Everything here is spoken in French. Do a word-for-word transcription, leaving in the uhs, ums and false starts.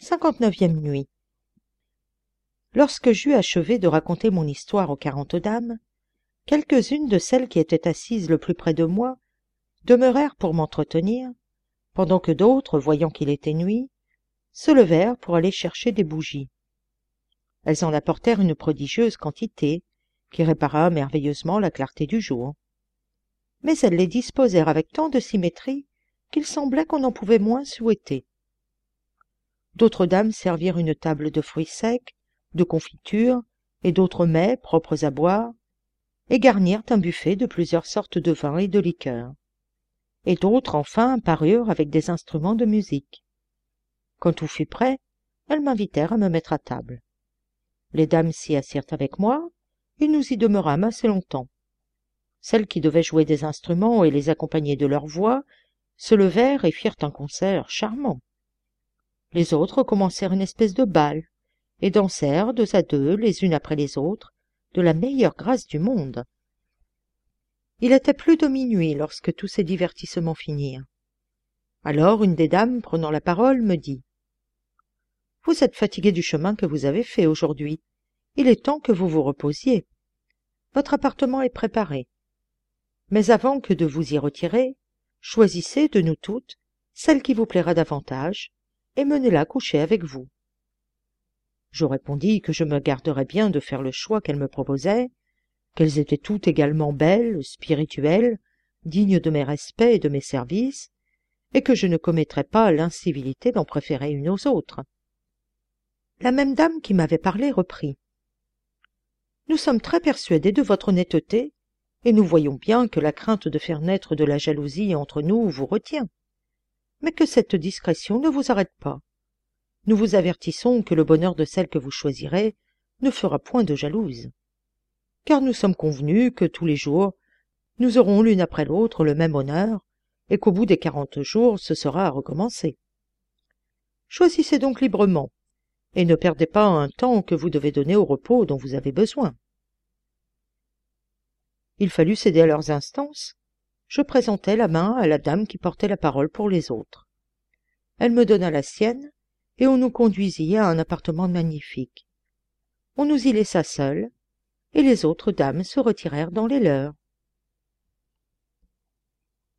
cinquante-neuvième nuit. Lorsque j'eus achevé de raconter mon histoire aux quarante dames, quelques-unes de celles qui étaient assises le plus près de moi demeurèrent pour m'entretenir, pendant que d'autres, voyant qu'il était nuit, se levèrent pour aller chercher des bougies. Elles en apportèrent une prodigieuse quantité, qui répara merveilleusement la clarté du jour. Mais elles les disposèrent avec tant de symétrie qu'il semblait qu'on en pouvait moins souhaiter. D'autres dames servirent une table de fruits secs, de confitures et d'autres mets propres à boire, et garnirent un buffet de plusieurs sortes de vins et de liqueurs. Et d'autres, enfin, parurent avec des instruments de musique. Quand tout fut prêt, elles m'invitèrent à me mettre à table. Les dames s'y assirent avec moi, et nous y demeurâmes assez longtemps. Celles qui devaient jouer des instruments et les accompagner de leur voix se levèrent et firent un concert charmant. Les autres commencèrent une espèce de bal, et dansèrent deux à deux, les unes après les autres, de la meilleure grâce du monde. Il était plus de minuit lorsque tous ces divertissements finirent. Alors une des dames, prenant la parole, me dit « Vous êtes fatigué du chemin que vous avez fait aujourd'hui. Il est temps que vous vous reposiez. Votre appartement est préparé. Mais avant que de vous y retirer, choisissez de nous toutes celle qui vous plaira davantage et menez-la coucher avec vous. » Je répondis que je me garderais bien de faire le choix qu'elle me proposait, qu'elles étaient toutes également belles, spirituelles, dignes de mes respects et de mes services, et que je ne commettrais pas l'incivilité d'en préférer une aux autres. La même dame qui m'avait parlé reprit. « Nous sommes très persuadés de votre honnêteté, et nous voyons bien que la crainte de faire naître de la jalousie entre nous vous retient, mais que cette discrétion ne vous arrête pas. Nous vous avertissons que le bonheur de celle que vous choisirez ne fera point de jalouse, car nous sommes convenus que tous les jours nous aurons l'une après l'autre le même honneur, et qu'au bout des quarante jours ce sera à recommencer. Choisissez donc librement, et ne perdez pas un temps que vous devez donner au repos dont vous avez besoin. » Il fallut céder à leurs instances. Je présentai la main à la dame qui portait la parole pour les autres. Elle me donna la sienne, et on nous conduisit à un appartement magnifique. On nous y laissa seuls, et les autres dames se retirèrent dans les leurs.